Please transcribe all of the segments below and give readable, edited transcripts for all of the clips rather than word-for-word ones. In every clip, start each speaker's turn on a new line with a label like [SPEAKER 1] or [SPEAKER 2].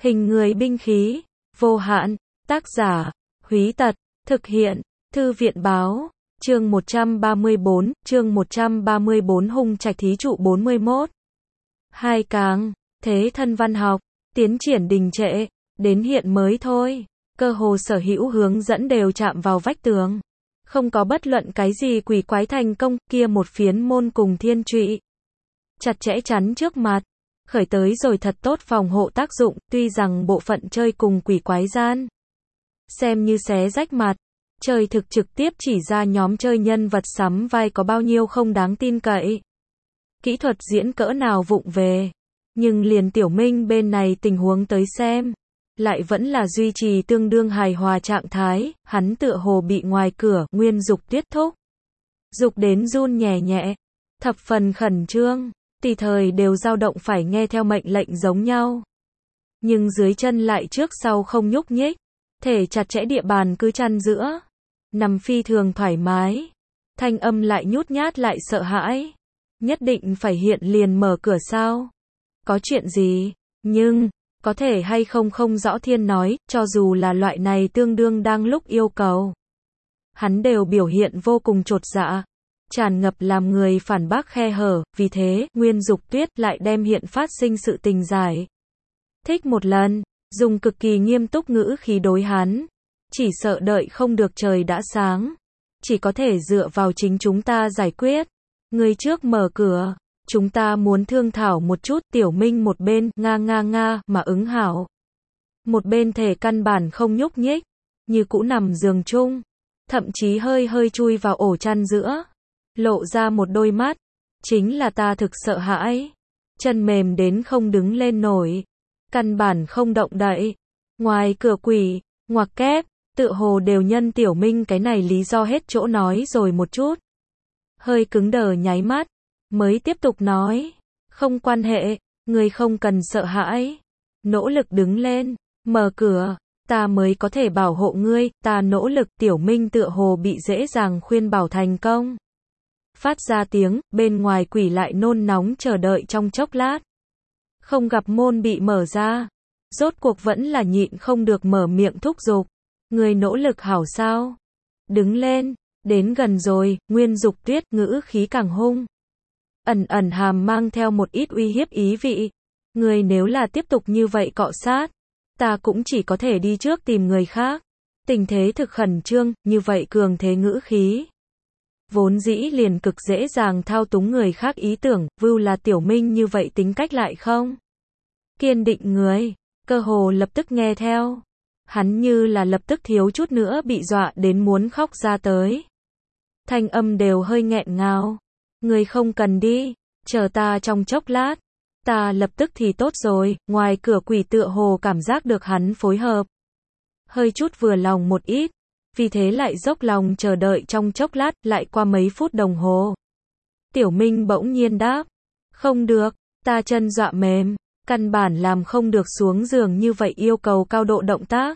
[SPEAKER 1] Hình người binh khí, vô hạn, tác giả, Húy Tật, thực hiện, Thư viện Báo, chương 134, Hung Trạch Thí trụ 41. Hai càng, thế thân văn học, tiến triển đình trệ, đến hiện mới thôi, cơ hồ sở hữu hướng dẫn đều chạm vào vách tường. Không có bất luận cái gì quỷ quái thành công, kia một phiến môn cùng thiên trụy. Chặt chẽ chắn trước mặt, khởi tới rồi thật tốt phòng hộ tác dụng, tuy rằng bộ phận chơi cùng quỷ quái gian. Xem như xé rách mặt, chơi thực trực tiếp chỉ ra nhóm chơi nhân vật sắm vai có bao nhiêu không đáng tin cậy. Kỹ thuật diễn cỡ nào vụng về, nhưng liền Tiểu Minh bên này tình huống tới xem, lại vẫn là duy trì tương đương hài hòa trạng thái, hắn tựa hồ bị ngoài cửa, Nguyên Dục Tuyết thúc. Dục đến run nhẹ nhẹ, thập phần khẩn trương, tùy thời đều dao động phải nghe theo mệnh lệnh giống nhau. Nhưng dưới chân lại trước sau không nhúc nhích, thể chặt chẽ địa bàn cứ chăn giữa, nằm phi thường thoải mái, thanh âm lại nhút nhát lại sợ hãi. Nhất định phải hiện liền mở cửa sao? Có chuyện gì? Nhưng, có thể hay không không rõ thiên nói, cho dù là loại này tương đương đang lúc yêu cầu. Hắn đều biểu hiện vô cùng chột dạ, tràn ngập làm người phản bác khe hở, vì thế, Nguyên Dục Tuyết lại đem hiện phát sinh sự tình giải. Thích một lần, dùng cực kỳ nghiêm túc ngữ khí đối hắn. Chỉ sợ đợi không được trời đã sáng. Chỉ có thể dựa vào chính chúng ta giải quyết. Người trước mở cửa, chúng ta muốn thương thảo một chút. Tiểu Minh một bên, nga mà ứng hảo. Một bên thể căn bản không nhúc nhích, như cũ nằm giường chung, thậm chí hơi chui vào ổ chăn giữa, lộ ra một đôi mắt, chính là ta thực sợ hãi, chân mềm đến không đứng lên nổi, căn bản không động đậy. Ngoài cửa quỷ, ngoặc kép, tựa hồ đều nhân Tiểu Minh cái này lý do hết chỗ nói rồi một chút. Hơi cứng đờ nháy mắt, mới tiếp tục nói, không quan hệ, người không cần sợ hãi. Nỗ lực đứng lên, mở cửa, ta mới có thể bảo hộ ngươi, ta nỗ lực. Tiểu Minh tựa hồ bị dễ dàng khuyên bảo thành công. Phát ra tiếng, bên ngoài quỷ lại nôn nóng chờ đợi trong chốc lát. Không gặp môn bị mở ra, rốt cuộc vẫn là nhịn không được mở miệng thúc giục. Người nỗ lực hảo sao? Đứng lên, đến gần rồi, Nguyên Dục Tuyết ngữ khí càng hung. Ẩn hàm mang theo một ít uy hiếp ý vị. Người nếu là tiếp tục như vậy cọ sát, ta cũng chỉ có thể đi trước tìm người khác. Tình thế thực khẩn trương, như vậy cường thế ngữ khí. Vốn dĩ liền cực dễ dàng thao túng người khác ý tưởng, vưu là Tiểu Minh như vậy tính cách lại không. Kiên định người, cơ hồ lập tức nghe theo. Hắn như là lập tức thiếu chút nữa bị dọa đến muốn khóc ra tới. Thanh âm đều hơi nghẹn ngào. Người không cần đi, chờ ta trong chốc lát. Ta lập tức thì tốt rồi. Ngoài cửa quỷ tựa hồ cảm giác được hắn phối hợp, hơi chút vừa lòng một ít, vì thế lại dốc lòng chờ đợi trong chốc lát. Lại qua mấy phút đồng hồ, Tiểu Minh bỗng nhiên đáp, không được, ta chân dọa mềm, căn bản làm không được xuống giường như vậy yêu cầu cao độ động tác.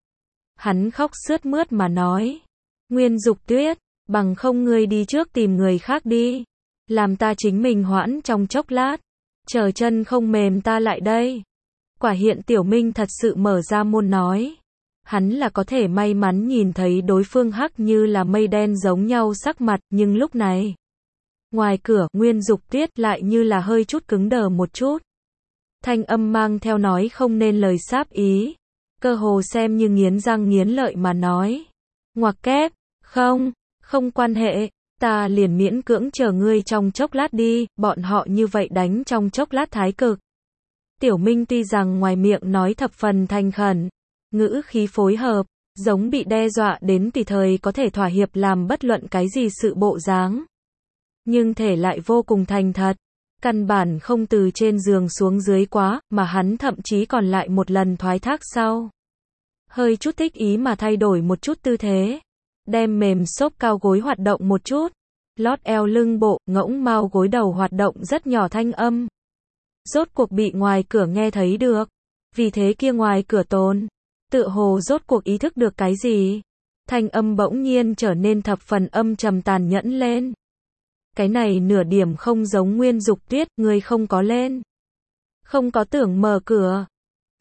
[SPEAKER 1] Hắn khóc sướt mướt mà nói, Nguyên Dục Tuyết, bằng không ngươi đi trước tìm người khác đi, làm ta chính mình hoãn trong chốc lát, chờ chân không mềm ta lại đây. Quả hiện Tiểu Minh thật sự mở ra môn nói, hắn là có thể may mắn nhìn thấy đối phương hắc như là mây đen giống nhau sắc mặt, nhưng lúc này, ngoài cửa, Nguyên Dục Tuyết lại như là hơi chút cứng đờ một chút. Thanh âm mang theo nói không nên lời sáp ý, cơ hồ xem như nghiến răng nghiến lợi mà nói. Ngoặc kép, không quan hệ, ta liền miễn cưỡng chờ ngươi trong chốc lát đi, bọn họ như vậy đánh trong chốc lát thái cực. Tiểu Minh tuy rằng ngoài miệng nói thập phần thành khẩn, ngữ khí phối hợp, giống bị đe dọa đến tùy thời có thể thỏa hiệp làm bất luận cái gì sự bộ dáng. Nhưng thể lại vô cùng thành thật, căn bản không từ trên giường xuống dưới quá, mà hắn thậm chí còn lại một lần thoái thác sau. Hơi chút thích ý mà thay đổi một chút tư thế, đem mềm xốp cao gối hoạt động một chút, lót eo lưng bộ, ngỗng mao gối đầu hoạt động rất nhỏ thanh âm. Rốt cuộc bị ngoài cửa nghe thấy được, vì thế kia ngoài cửa tồn, tựa hồ rốt cuộc ý thức được cái gì. Thanh âm bỗng nhiên trở nên thập phần âm trầm tàn nhẫn lên. Cái này nửa điểm không giống Nguyên Dục Tuyết, người không có lên. Không có tưởng mở cửa.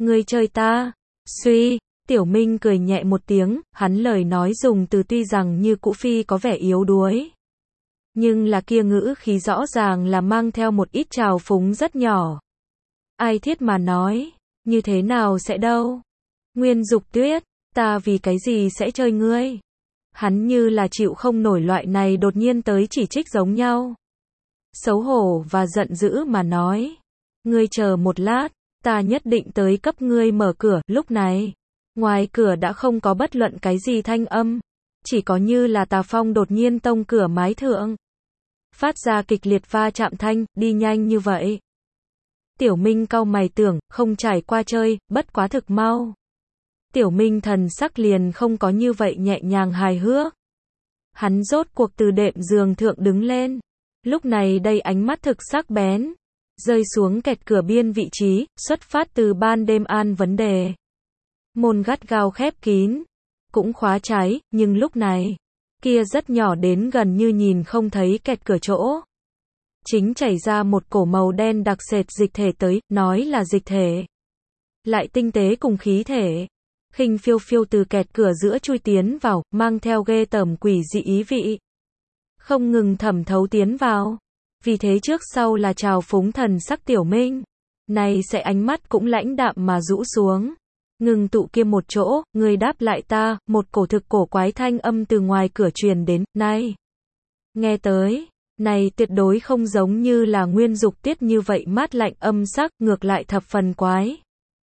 [SPEAKER 1] Ngươi chơi ta. Suy, Tiểu Minh cười nhẹ một tiếng, hắn lời nói dùng từ tuy rằng như cũ phi có vẻ yếu đuối. Nhưng là kia ngữ khí rõ ràng là mang theo một ít trào phúng rất nhỏ. Ai thiết mà nói, như thế nào sẽ đâu? Nguyên Dục Tuyết, ta vì cái gì sẽ chơi ngươi? Hắn như là chịu không nổi loại này đột nhiên tới chỉ trích giống nhau. Xấu hổ và giận dữ mà nói. Ngươi chờ một lát, ta nhất định tới cấp ngươi mở cửa. Lúc này, ngoài cửa đã không có bất luận cái gì thanh âm. Chỉ có như là tà phong đột nhiên tông cửa mái thượng. Phát ra kịch liệt va chạm thanh, đi nhanh như vậy. Tiểu Minh cau mày tưởng, không trải qua chơi, bất quá thực mau. Tiểu Minh thần sắc liền không có như vậy nhẹ nhàng hài hước. Hắn rốt cuộc từ đệm giường thượng đứng lên. Lúc này đây ánh mắt thực sắc bén. Rơi xuống kẹt cửa biên vị trí, xuất phát từ ban đêm an vấn đề. Môn gắt gao khép kín. Cũng khóa trái, nhưng lúc này, kia rất nhỏ đến gần như nhìn không thấy kẹt cửa chỗ. Chính chảy ra một cổ màu đen đặc sệt dịch thể tới, nói là dịch thể. Lại tinh tế cùng khí thể. Khinh phiêu phiêu từ kẹt cửa giữa chui tiến vào, mang theo ghê tởm quỷ dị ý vị. Không ngừng thẩm thấu tiến vào. Vì thế trước sau là trào phúng thần sắc Tiểu Minh. Này sẽ ánh mắt cũng lãnh đạm mà rũ xuống. Ngừng tụ kia một chỗ, người đáp lại ta, một cổ thực cổ quái thanh âm từ ngoài cửa truyền đến, này. Nghe tới, này tuyệt đối không giống như là Nguyên Dục Tiết như vậy mát lạnh âm sắc, ngược lại thập phần quái.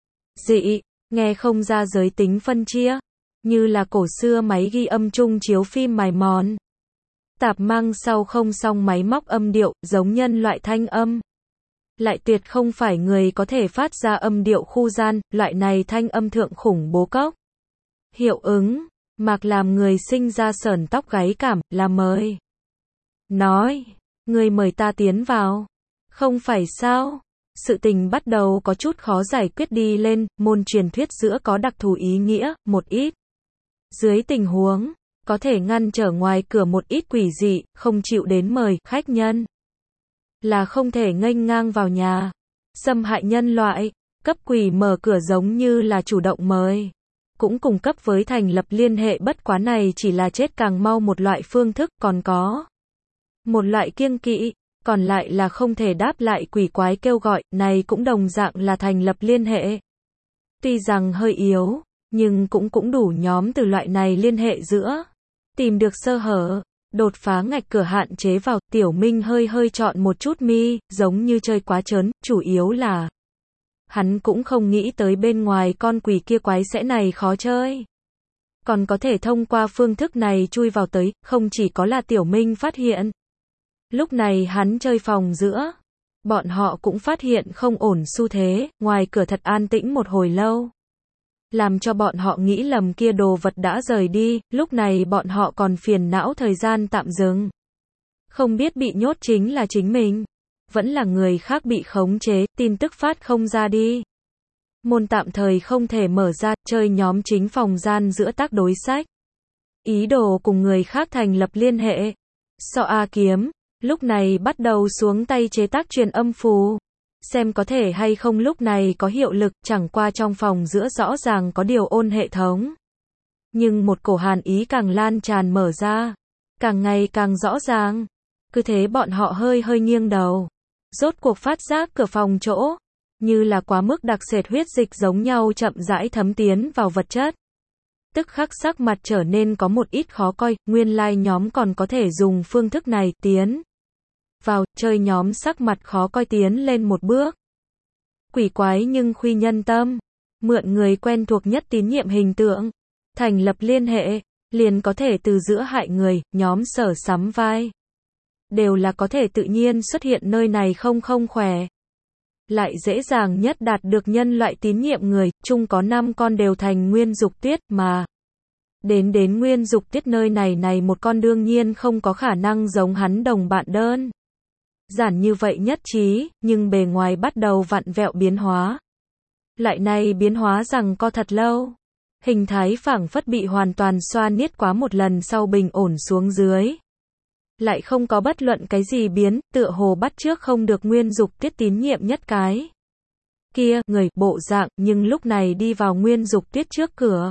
[SPEAKER 1] Dị, nghe không ra giới tính phân chia, như là cổ xưa máy ghi âm chung chiếu phim mài mòn. Tạp mang sau không song máy móc âm điệu, giống nhân loại thanh âm. Lại tuyệt không phải người có thể phát ra âm điệu khu gian, loại này thanh âm thượng khủng bố cốc. Hiệu ứng, mạc làm người sinh ra sởn tóc gáy cảm, là mời. Nói, người mời ta tiến vào. Không phải sao? Sự tình bắt đầu có chút khó giải quyết đi lên, môn truyền thuyết giữa có đặc thù ý nghĩa, một ít. Dưới tình huống, có thể ngăn trở ngoài cửa một ít quỷ dị, không chịu đến mời, khách nhân. Là không thể nghênh ngang vào nhà. Xâm hại nhân loại, cấp quỷ mở cửa giống như là chủ động mời. Cũng cung cấp với thành lập liên hệ bất quá này chỉ là chết càng mau một loại phương thức, còn có một loại kiêng kỵ, còn lại là không thể đáp lại quỷ quái kêu gọi, này cũng đồng dạng là thành lập liên hệ. Tuy rằng hơi yếu, nhưng cũng đủ nhóm từ loại này liên hệ giữa. Tìm được sơ hở, đột phá ngạch cửa hạn chế vào, Tiểu Minh hơi chọn một chút mi, giống như chơi quá trớn, chủ yếu là hắn cũng không nghĩ tới bên ngoài con quỷ kia quái sẽ này khó chơi. Còn có thể thông qua phương thức này chui vào tới, không chỉ có là Tiểu Minh phát hiện. Lúc này hắn chơi phòng giữa, bọn họ cũng phát hiện không ổn xu thế, ngoài cửa thật an tĩnh một hồi lâu. Làm cho bọn họ nghĩ lầm kia đồ vật đã rời đi, lúc này bọn họ còn phiền não thời gian tạm dừng. Không biết bị nhốt chính là chính mình, vẫn là người khác bị khống chế, tin tức phát không ra đi. Môn tạm thời không thể mở ra, chơi nhóm chính phòng gian giữa tác đối sách. Ý đồ cùng người khác thành lập liên hệ. So A Kiếm, lúc này bắt đầu xuống tay chế tác truyền âm phù. Xem có thể hay không lúc này có hiệu lực, chẳng qua trong phòng giữa rõ ràng có điều ôn hệ thống. Nhưng một cổ hàn ý càng lan tràn mở ra, càng ngày càng rõ ràng. Cứ thế bọn họ hơi nghiêng đầu. Rốt cuộc phát giác cửa phòng chỗ, như là quá mức đặc sệt huyết dịch giống nhau chậm rãi thấm tiến vào vật chất. Tức khắc sắc mặt trở nên có một ít khó coi, nguyên lai nhóm còn có thể dùng phương thức này tiến vào, chơi nhóm sắc mặt khó coi tiến lên một bước. Quỷ quái nhưng khuy nhân tâm, mượn người quen thuộc nhất tín nhiệm hình tượng, thành lập liên hệ, liền có thể từ giữa hại người, nhóm sở sắm vai. Đều là có thể tự nhiên xuất hiện nơi này không khỏe. Lại dễ dàng nhất đạt được nhân loại tín nhiệm người, chung có 5 con đều thành Nguyên Dục Tiết mà. Đến Nguyên Dục Tiết nơi này một con đương nhiên không có khả năng giống hắn đồng bạn đơn giản như vậy nhất trí, nhưng bề ngoài bắt đầu vặn vẹo biến hóa. Lại này biến hóa rằng co thật lâu. Hình thái phảng phất bị hoàn toàn xoa niết quá một lần sau bình ổn xuống dưới. Lại không có bất luận cái gì biến, tựa hồ bắt chước không được Nguyên Dục Tiết tín nhiệm nhất cái. kia, người, bộ dạng, nhưng lúc này đi vào Nguyên Dục Tuyết trước cửa.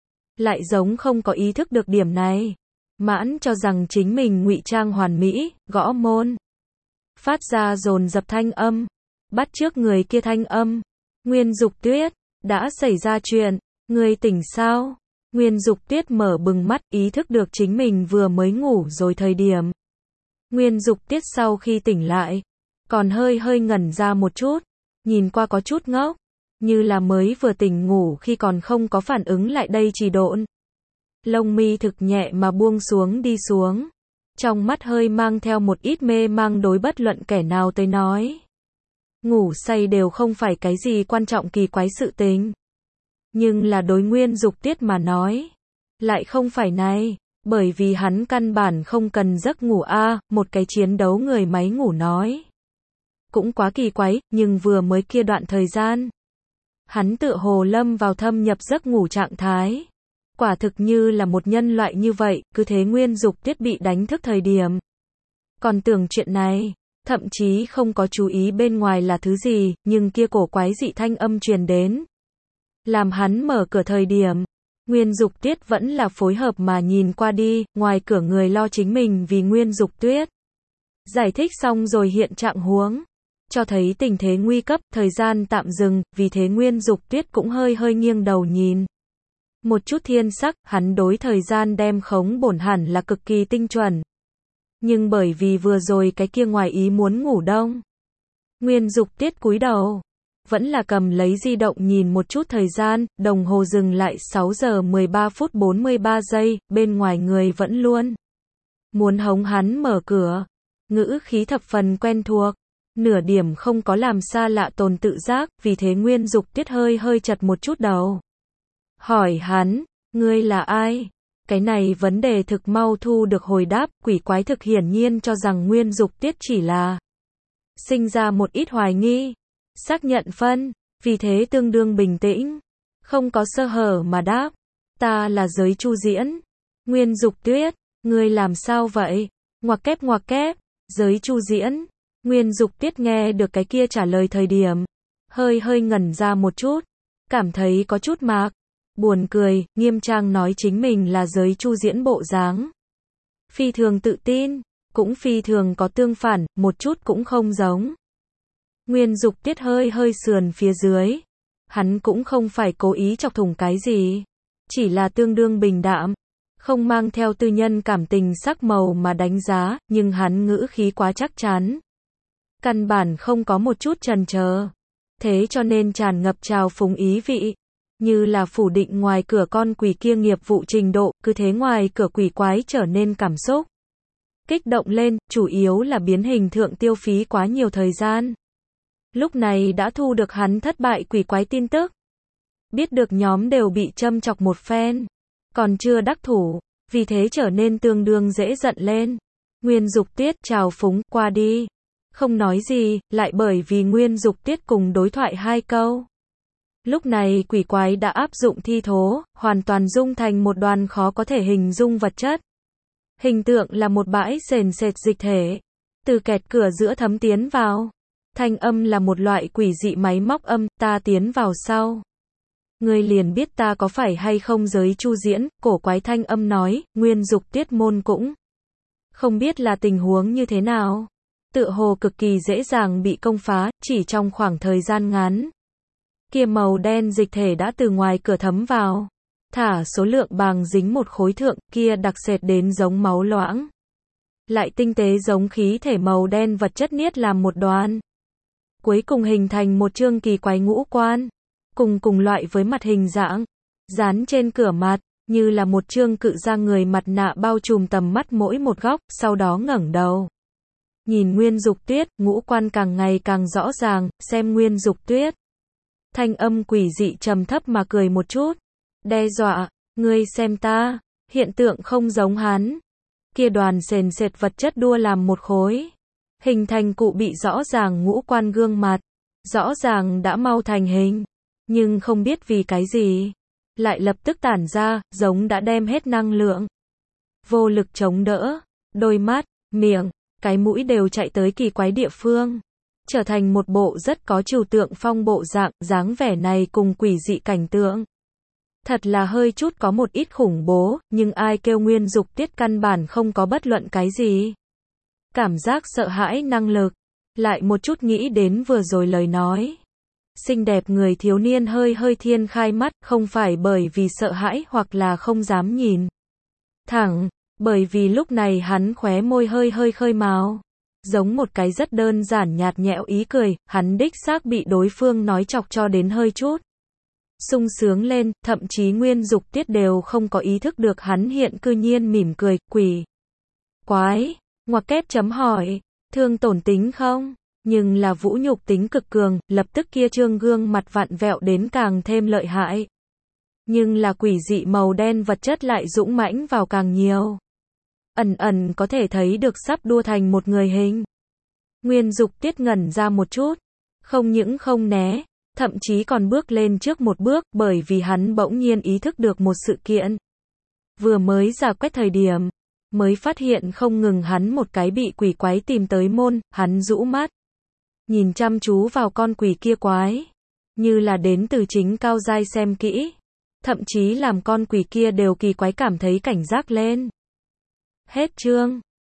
[SPEAKER 1] Lại giống không có ý thức được điểm này. Mãn cho rằng chính mình ngụy trang hoàn mỹ, gõ môn. Phát ra dồn dập thanh âm. Bắt trước người kia thanh âm. Nguyên Dục Tuyết, đã xảy ra chuyện, người tỉnh sao? Nguyên Dục Tuyết mở bừng mắt, ý thức được chính mình vừa mới ngủ rồi thời điểm. Nguyên Dục Tuyết sau khi tỉnh lại, còn hơi ngẩn ra một chút, nhìn qua có chút ngốc, như là mới vừa tỉnh ngủ khi còn không có phản ứng lại đây trì độn. Lông mi thực nhẹ mà buông xuống đi xuống, trong mắt hơi mang theo một ít mê mang đối bất luận kẻ nào tới nói. Ngủ say đều không phải cái gì quan trọng kỳ quái sự tình. Nhưng là đối Nguyên Dục Tuyết mà nói, lại không phải này, bởi vì hắn căn bản không cần giấc ngủ một cái chiến đấu người máy ngủ nói. Cũng quá kỳ quái, nhưng vừa mới kia đoạn thời gian, hắn tựa hồ lâm vào thâm nhập giấc ngủ trạng thái. Quả thực như là một nhân loại như vậy, cứ thế Nguyên Dục Tuyết bị đánh thức thời điểm. Còn tưởng chuyện này, thậm chí không có chú ý bên ngoài là thứ gì, nhưng kia cổ quái dị thanh âm truyền đến. Làm hắn mở cửa thời điểm, Nguyên Dục Tuyết vẫn là phối hợp mà nhìn qua đi, ngoài cửa người lo chính mình vì Nguyên Dục Tuyết. Giải thích xong rồi hiện trạng huống, cho thấy tình thế nguy cấp, thời gian tạm dừng, vì thế Nguyên Dục Tuyết cũng hơi nghiêng đầu nhìn. Một chút thiên sắc, hắn đối thời gian đem khống bổn hẳn là cực kỳ tinh chuẩn. Nhưng bởi vì vừa rồi cái kia ngoài ý muốn ngủ đông, Nguyên Dục Tuyết cúi đầu, vẫn là cầm lấy di động nhìn một chút thời gian, đồng hồ dừng lại 6 giờ 13 phút 43 giây, bên ngoài người vẫn luôn muốn hống hắn mở cửa. Ngữ khí thập phần quen thuộc, nửa điểm không có làm xa lạ tồn tự giác, vì thế Nguyên Dục Tuyết hơi chật một chút đầu. Hỏi hắn, ngươi là ai? Cái này vấn đề thực mau thu được hồi đáp, quỷ quái thực hiển nhiên cho rằng Nguyên Dục Tuyết chỉ là sinh ra một ít hoài nghi, xác nhận phân, vì thế tương đương bình tĩnh, không có sơ hở mà đáp, ta là Giới Chu Diễn. Nguyên Dục Tuyết, ngươi làm sao vậy? Ngoặc kép, Giới Chu Diễn. Nguyên Dục Tuyết nghe được cái kia trả lời thời điểm, hơi ngẩn ra một chút, cảm thấy có chút mạc, buồn cười, nghiêm trang nói chính mình là Giới Chu Diễn bộ dáng. Phi thường tự tin, cũng phi thường có tương phản, một chút cũng không giống. Nguyên Dục Tuyết hơi sườn phía dưới. Hắn cũng không phải cố ý chọc thủng cái gì, chỉ là tương đương bình đạm, không mang theo tư nhân cảm tình sắc màu mà đánh giá, nhưng hắn ngữ khí quá chắc chắn. Căn bản không có một chút chần chờ. Thế cho nên tràn ngập trào phúng ý vị, như là phủ định ngoài cửa con quỷ kia nghiệp vụ trình độ, cứ thế ngoài cửa quỷ quái trở nên cảm xúc kích động lên, chủ yếu là biến hình thượng tiêu phí quá nhiều thời gian. Lúc này đã thu được hắn thất bại quỷ quái tin tức. Biết được nhóm đều bị châm chọc một phen, còn chưa đắc thủ, vì thế trở nên tương đương dễ giận lên. Nguyên Dục Tuyết trào phúng qua đi, không nói gì, lại bởi vì Nguyên Dục Tuyết cùng đối thoại 2 câu. Lúc này quỷ quái đã áp dụng thi thố, hoàn toàn dung thành một đoàn khó có thể hình dung vật chất. Hình tượng là một bãi sền sệt dịch thể, từ kẹt cửa giữa thấm tiến vào. Thanh âm là một loại quỷ dị máy móc âm, ta tiến vào sau. Ngươi liền biết ta có phải hay không Giới Chu Diễn, cổ quái thanh âm nói, Nguyên Dục Tuyết môn cũng không biết là tình huống như thế nào. Tựa hồ cực kỳ dễ dàng bị công phá, chỉ trong khoảng thời gian ngắn. Kia màu đen dịch thể đã từ ngoài cửa thấm vào. Thả số lượng bàng dính một khối thượng, kia đặc sệt đến giống máu loãng. Lại tinh tế giống khí thể màu đen vật chất niết làm một đoàn. Cuối cùng hình thành một chương kỳ quái ngũ quan, cùng loại với mặt hình dạng, dán trên cửa mặt, như là một chương cự ra người mặt nạ bao trùm tầm mắt mỗi một góc, sau đó ngẩng đầu. Nhìn Nguyên Dục Tuyết, ngũ quan càng ngày càng rõ ràng, xem Nguyên Dục Tuyết. Thanh âm quỷ dị trầm thấp mà cười một chút, đe dọa, ngươi xem ta, hiện tượng không giống hắn. Kia đoàn sền sệt vật chất đua làm một khối, hình thành cụ bị rõ ràng ngũ quan gương mặt, rõ ràng đã mau thành hình, nhưng không biết vì cái gì, lại lập tức tản ra, giống đã đem hết năng lượng. Vô lực chống đỡ, đôi mắt, miệng, cái mũi đều chạy tới kỳ quái địa phương. trở thành một bộ rất có trừu tượng phong bộ dạng, dáng vẻ này cùng quỷ dị cảnh tượng. Thật là hơi chút có một ít khủng bố, nhưng ai kêu Nguyên Dục Tiết căn bản không có bất luận cái gì. Cảm giác sợ hãi năng lực. Lại một chút nghĩ đến vừa rồi lời nói. Xinh đẹp người thiếu niên hơi hơi thiên khai mắt, không phải bởi vì sợ hãi hoặc là không dám nhìn thẳng, bởi vì lúc này hắn khóe môi hơi hơi khơi màu. Giống một cái rất đơn giản nhạt nhẽo ý cười, hắn đích xác bị đối phương nói chọc cho đến hơi chút sung sướng lên, thậm chí Nguyên Dục Tiết đều không có ý thức được hắn hiện cư nhiên mỉm cười, quỷ quái, ngoặc kép chấm hỏi, thương tổn tính không? Nhưng là vũ nhục tính cực cường, lập tức kia trương gương mặt vặn vẹo đến càng thêm lợi hại. Nhưng là quỷ dị màu đen vật chất lại dũng mãnh vào càng nhiều. Ẩn ẩn có thể thấy được sắp đua thành một người hình. Nguyên Dục Tiết ngẩn ra một chút, không những không né, thậm chí còn bước lên trước một bước, bởi vì hắn bỗng nhiên ý thức được một sự kiện. Vừa mới ra quét thời điểm, mới phát hiện không ngừng hắn một cái bị quỷ quái tìm tới môn, hắn rũ mắt. Nhìn chăm chú vào con quỷ kia quái. Như là đến từ chính cao giai xem kỹ. Thậm chí làm con quỷ kia đều kỳ quái cảm thấy cảnh giác lên. Hết chương.